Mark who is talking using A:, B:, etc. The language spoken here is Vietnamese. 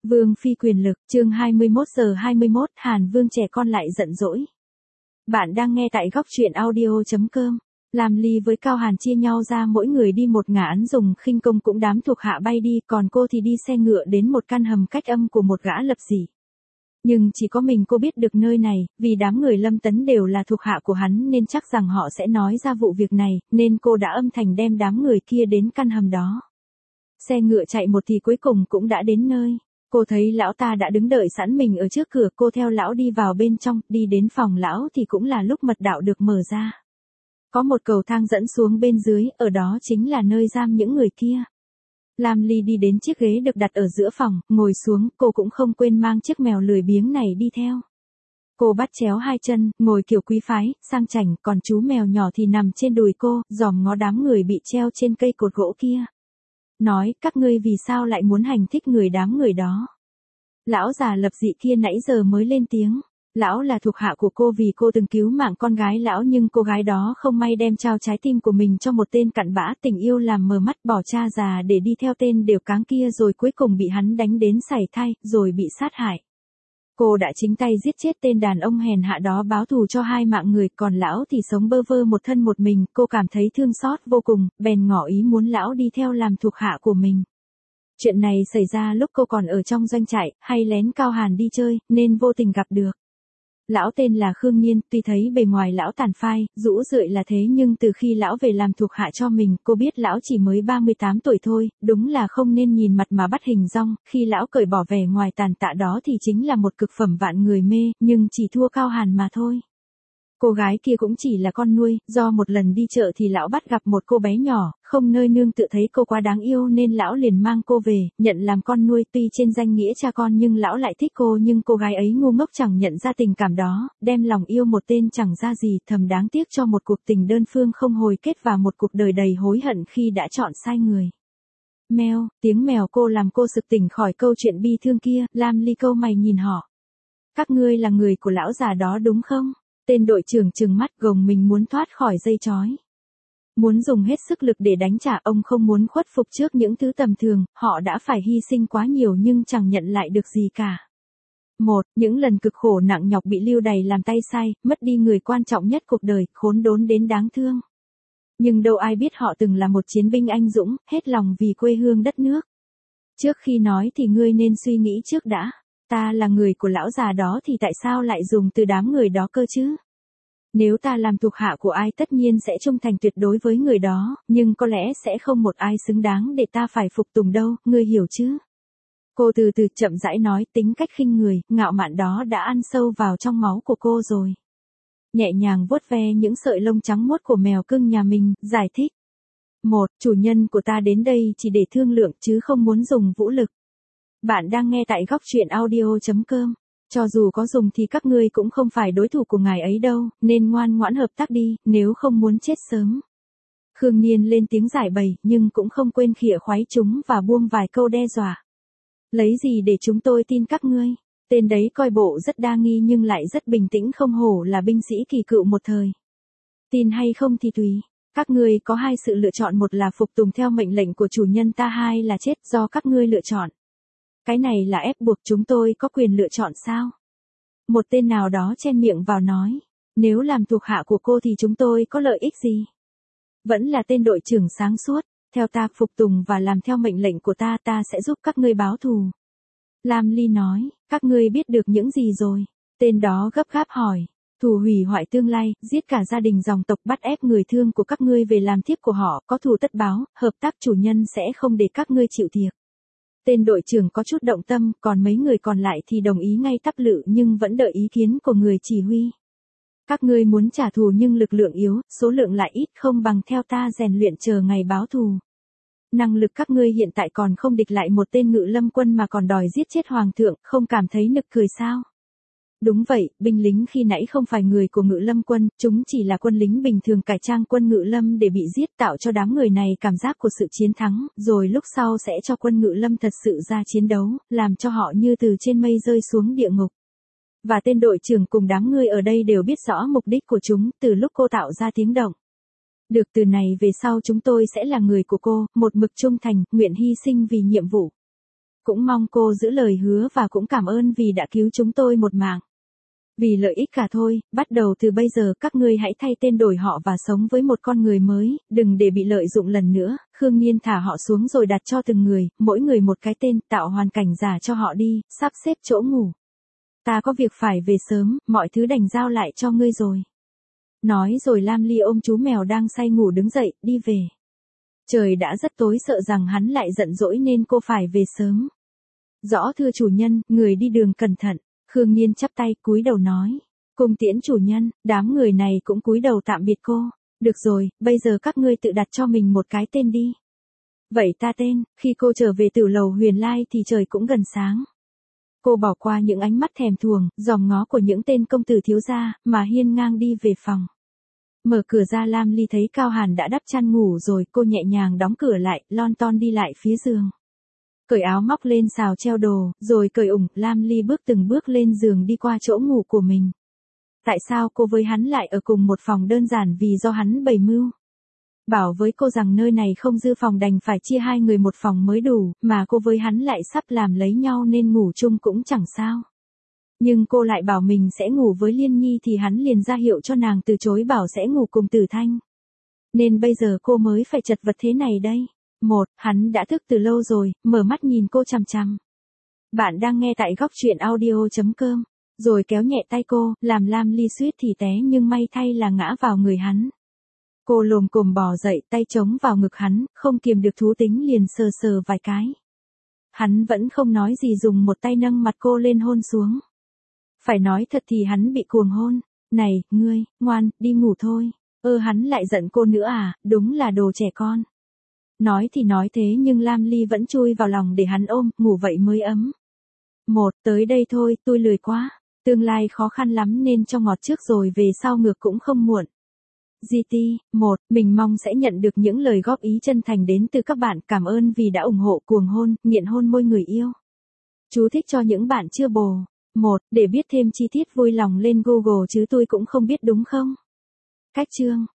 A: Vương phi quyền lực, chương 21:21, Hàn Vương trẻ con lại giận dỗi. Bạn đang nghe tại góc truyện audio.com. Lam Ly với Cao Hàn chia nhau ra mỗi người đi một ngả, án dùng khinh công cũng đám thuộc hạ bay đi, còn cô thì đi xe ngựa đến một căn hầm cách âm của một gã lập dị. Nhưng chỉ có mình cô biết được nơi này, vì đám người Lâm Tấn đều là thuộc hạ của hắn nên chắc rằng họ sẽ nói ra vụ việc này, nên cô đã âm thầm đem đám người kia đến căn hầm đó. Xe ngựa chạy một thì cuối cùng cũng đã đến nơi. Cô thấy lão ta đã đứng đợi sẵn mình ở trước cửa, cô theo lão đi vào bên trong, đi đến phòng lão thì cũng là lúc mật đạo được mở ra. Có một cầu thang dẫn xuống bên dưới, ở đó chính là nơi giam những người kia. Lam Ly đi đến chiếc ghế được đặt ở giữa phòng, ngồi xuống, cô cũng không quên mang chiếc mèo lười biếng này đi theo. Cô bắt chéo hai chân, ngồi kiểu quý phái, sang chảnh, còn chú mèo nhỏ thì nằm trên đùi cô, dòm ngó đám người bị treo trên cây cột gỗ kia. Nói, các ngươi vì sao lại muốn hành thích đám người đó? Lão già lập dị kia nãy giờ mới lên tiếng. Lão là thuộc hạ của cô vì cô từng cứu mạng con gái lão, nhưng cô gái đó không may đem trao trái tim của mình cho một tên cặn bã, tình yêu làm mờ mắt, bỏ cha già để đi theo tên đều cáng kia, rồi cuối cùng bị hắn đánh đến sảy thai, rồi bị sát hại. Cô đã chính tay giết chết tên đàn ông hèn hạ đó báo thù cho 2 mạng người, còn lão thì sống bơ vơ một thân một mình. Cô cảm thấy thương xót vô cùng, bèn ngỏ ý muốn lão đi theo làm thuộc hạ của mình. Chuyện này xảy ra lúc cô còn ở trong doanh trại, hay lén Cao Hàn đi chơi, nên vô tình gặp được. Lão tên là Khương Nhiên, tuy thấy bề ngoài lão tàn phai, rũ rượi là thế, nhưng từ khi lão về làm thuộc hạ cho mình, cô biết lão chỉ mới 38 tuổi thôi, đúng là không nên nhìn mặt mà bắt hình dong. Khi lão cởi bỏ vẻ ngoài tàn tạ đó thì chính là một cực phẩm vạn người mê, nhưng chỉ thua Cao Hàn mà thôi. Cô gái kia cũng chỉ là con nuôi, do một lần đi chợ thì lão bắt gặp một cô bé nhỏ, không nơi nương tựa, thấy cô quá đáng yêu nên lão liền mang cô về, nhận làm con nuôi. Tuy trên danh nghĩa cha con nhưng lão lại thích cô, nhưng cô gái ấy ngu ngốc chẳng nhận ra tình cảm đó, đem lòng yêu một tên chẳng ra gì, thầm đáng tiếc cho một cuộc tình đơn phương không hồi kết và một cuộc đời đầy hối hận khi đã chọn sai người. Mèo, tiếng mèo cô làm cô sực tỉnh khỏi câu chuyện bi thương kia. Lam Ly câu mày nhìn họ. Các ngươi là người của lão già đó đúng không? Tên đội trưởng trừng mắt, gồng mình muốn thoát khỏi dây trói. Muốn dùng hết sức lực để đánh trả, ông không muốn khuất phục trước những thứ tầm thường, họ đã phải hy sinh quá nhiều nhưng chẳng nhận lại được gì cả. Những lần cực khổ nặng nhọc bị lưu đày làm tay sai, mất đi người quan trọng nhất cuộc đời, khốn đốn đến đáng thương. Nhưng đâu ai biết họ từng là một chiến binh anh dũng, hết lòng vì quê hương đất nước. Trước khi nói thì ngươi nên suy nghĩ trước đã. Ta là người của lão già đó thì tại sao lại dùng từ đám người đó cơ chứ? Nếu ta làm thuộc hạ của ai tất nhiên sẽ trung thành tuyệt đối với người đó, nhưng có lẽ sẽ không một ai xứng đáng để ta phải phục tùng đâu, ngươi hiểu chứ? Cô từ từ chậm rãi nói, tính cách khinh người, ngạo mạn đó đã ăn sâu vào trong máu của cô rồi. Nhẹ nhàng vuốt ve những sợi lông trắng muốt của mèo cưng nhà mình, giải thích. Chủ nhân của ta đến đây chỉ để thương lượng chứ không muốn dùng vũ lực. Bạn đang nghe tại góc truyện audio.com. Cho dù có dùng thì các ngươi cũng không phải đối thủ của ngài ấy đâu, nên ngoan ngoãn hợp tác đi, nếu không muốn chết sớm. Khương Nhiên lên tiếng giải bày, nhưng cũng không quên khịa khoái chúng và buông vài câu đe dọa. Lấy gì để chúng tôi tin các ngươi? Tên đấy coi bộ rất đa nghi nhưng lại rất bình tĩnh, không hổ là binh sĩ kỳ cựu một thời. Tin hay không thì tùy. Các ngươi có 2 sự lựa chọn, một là phục tùng theo mệnh lệnh của chủ nhân ta, 2 là chết, do các ngươi lựa chọn. Cái này là ép buộc, chúng tôi có quyền lựa chọn sao? Một tên nào đó chen miệng vào nói. Nếu làm thuộc hạ của cô thì chúng tôi có lợi ích gì? Vẫn là tên đội trưởng sáng suốt. Theo ta, phục tùng và làm theo mệnh lệnh của ta, ta sẽ giúp các ngươi báo thù. Lam Ly nói, các ngươi biết được những gì rồi? Tên đó gấp gáp hỏi. Thù hủy hoại tương lai, giết cả gia đình dòng tộc, bắt ép người thương của các ngươi về làm thiếp của họ, có thù tất báo, hợp tác, chủ nhân sẽ không để các ngươi chịu thiệt. Tên đội trưởng có chút động tâm, còn mấy người còn lại thì đồng ý ngay tắp lự nhưng vẫn đợi ý kiến của người chỉ huy. Các ngươi muốn trả thù nhưng lực lượng yếu, số lượng lại ít, không bằng theo ta rèn luyện chờ ngày báo thù. Năng lực các ngươi hiện tại còn không địch lại một tên Ngự Lâm quân mà còn đòi giết chết hoàng thượng, không cảm thấy nực cười sao? Đúng vậy, binh lính khi nãy không phải người của Ngự Lâm quân, chúng chỉ là quân lính bình thường cải trang quân Ngự Lâm để bị giết, tạo cho đám người này cảm giác của sự chiến thắng, rồi lúc sau sẽ cho quân Ngự Lâm thật sự ra chiến đấu, làm cho họ như từ trên mây rơi xuống địa ngục. Và tên đội trưởng cùng đám ngươi ở đây đều biết rõ mục đích của chúng, từ lúc cô tạo ra tiếng động. Được, từ này về sau chúng tôi sẽ là người của cô, một mực trung thành, nguyện hy sinh vì nhiệm vụ. Cũng mong cô giữ lời hứa và cũng cảm ơn vì đã cứu chúng tôi một mạng. Vì lợi ích cả thôi, bắt đầu từ bây giờ các ngươi hãy thay tên đổi họ và sống với một con người mới, đừng để bị lợi dụng lần nữa. Khương Nhiên thả họ xuống rồi đặt cho từng người, mỗi người một cái tên, tạo hoàn cảnh giả cho họ đi, sắp xếp chỗ ngủ. Ta có việc phải về sớm, mọi thứ đành giao lại cho ngươi rồi. Nói rồi Lam Ly ôm chú mèo đang say ngủ đứng dậy, đi về. Trời đã rất tối, sợ rằng hắn lại giận dỗi nên cô phải về sớm. Rõ thưa chủ nhân, người đi đường cẩn thận. Khương Nhiên chắp tay cúi đầu nói. Cung tiễn chủ nhân. Đám người này cũng cúi đầu tạm biệt cô. Được rồi, bây giờ các ngươi tự đặt cho mình một cái tên đi. Vậy ta tên. Khi cô trở về Tử Lầu Huyền Lai thì trời cũng gần sáng. Cô bỏ qua những ánh mắt thèm thuồng, dòm ngó của những tên công tử thiếu gia, mà hiên ngang đi về phòng. Mở cửa ra Lam Ly thấy Cao Hàn đã đắp chăn ngủ rồi, cô nhẹ nhàng đóng cửa lại, lon ton đi lại phía giường. Cởi áo móc lên xào treo đồ, rồi cởi ủng, Lam Ly bước từng bước lên giường đi qua chỗ ngủ của mình. Tại sao cô với hắn lại ở cùng một phòng? Đơn giản vì do hắn bày mưu. Bảo với cô rằng nơi này không dư phòng đành phải chia hai người một phòng mới đủ, mà cô với hắn lại sắp làm lấy nhau nên ngủ chung cũng chẳng sao. Nhưng cô lại bảo mình sẽ ngủ với Liên Nhi thì hắn liền ra hiệu cho nàng từ chối, bảo sẽ ngủ cùng Tử Thanh. Nên bây giờ cô mới phải chật vật thế này đây. Hắn đã thức từ lâu rồi, mở mắt nhìn cô chằm chằm. Bạn đang nghe tại góc truyện audio.com. Rồi kéo nhẹ tay cô, làm Lam Ly suýt thì té nhưng may thay là ngã vào người hắn. Cô lồm cồm bò dậy, tay chống vào ngực hắn, không kiềm được thú tính liền sờ sờ vài cái. Hắn vẫn không nói gì, dùng một tay nâng mặt cô lên hôn xuống. Phải nói thật thì hắn bị cuồng hôn. Này, ngươi, ngoan, đi ngủ thôi. Hắn lại giận cô nữa à, đúng là đồ trẻ con. Nói thì nói thế nhưng Lam Ly vẫn chui vào lòng để hắn ôm, ngủ vậy mới ấm. Tới đây thôi, tôi lười quá. Tương lai khó khăn lắm nên cho ngọt trước rồi về sau ngược cũng không muộn. GT, mình mong sẽ nhận được những lời góp ý chân thành đến từ các bạn. Cảm ơn vì đã ủng hộ cuồng hôn, nghiện hôn môi người yêu. Chú thích cho những bạn chưa bồ. Để biết thêm chi tiết vui lòng lên Google chứ tôi cũng không biết đúng không? Cách chương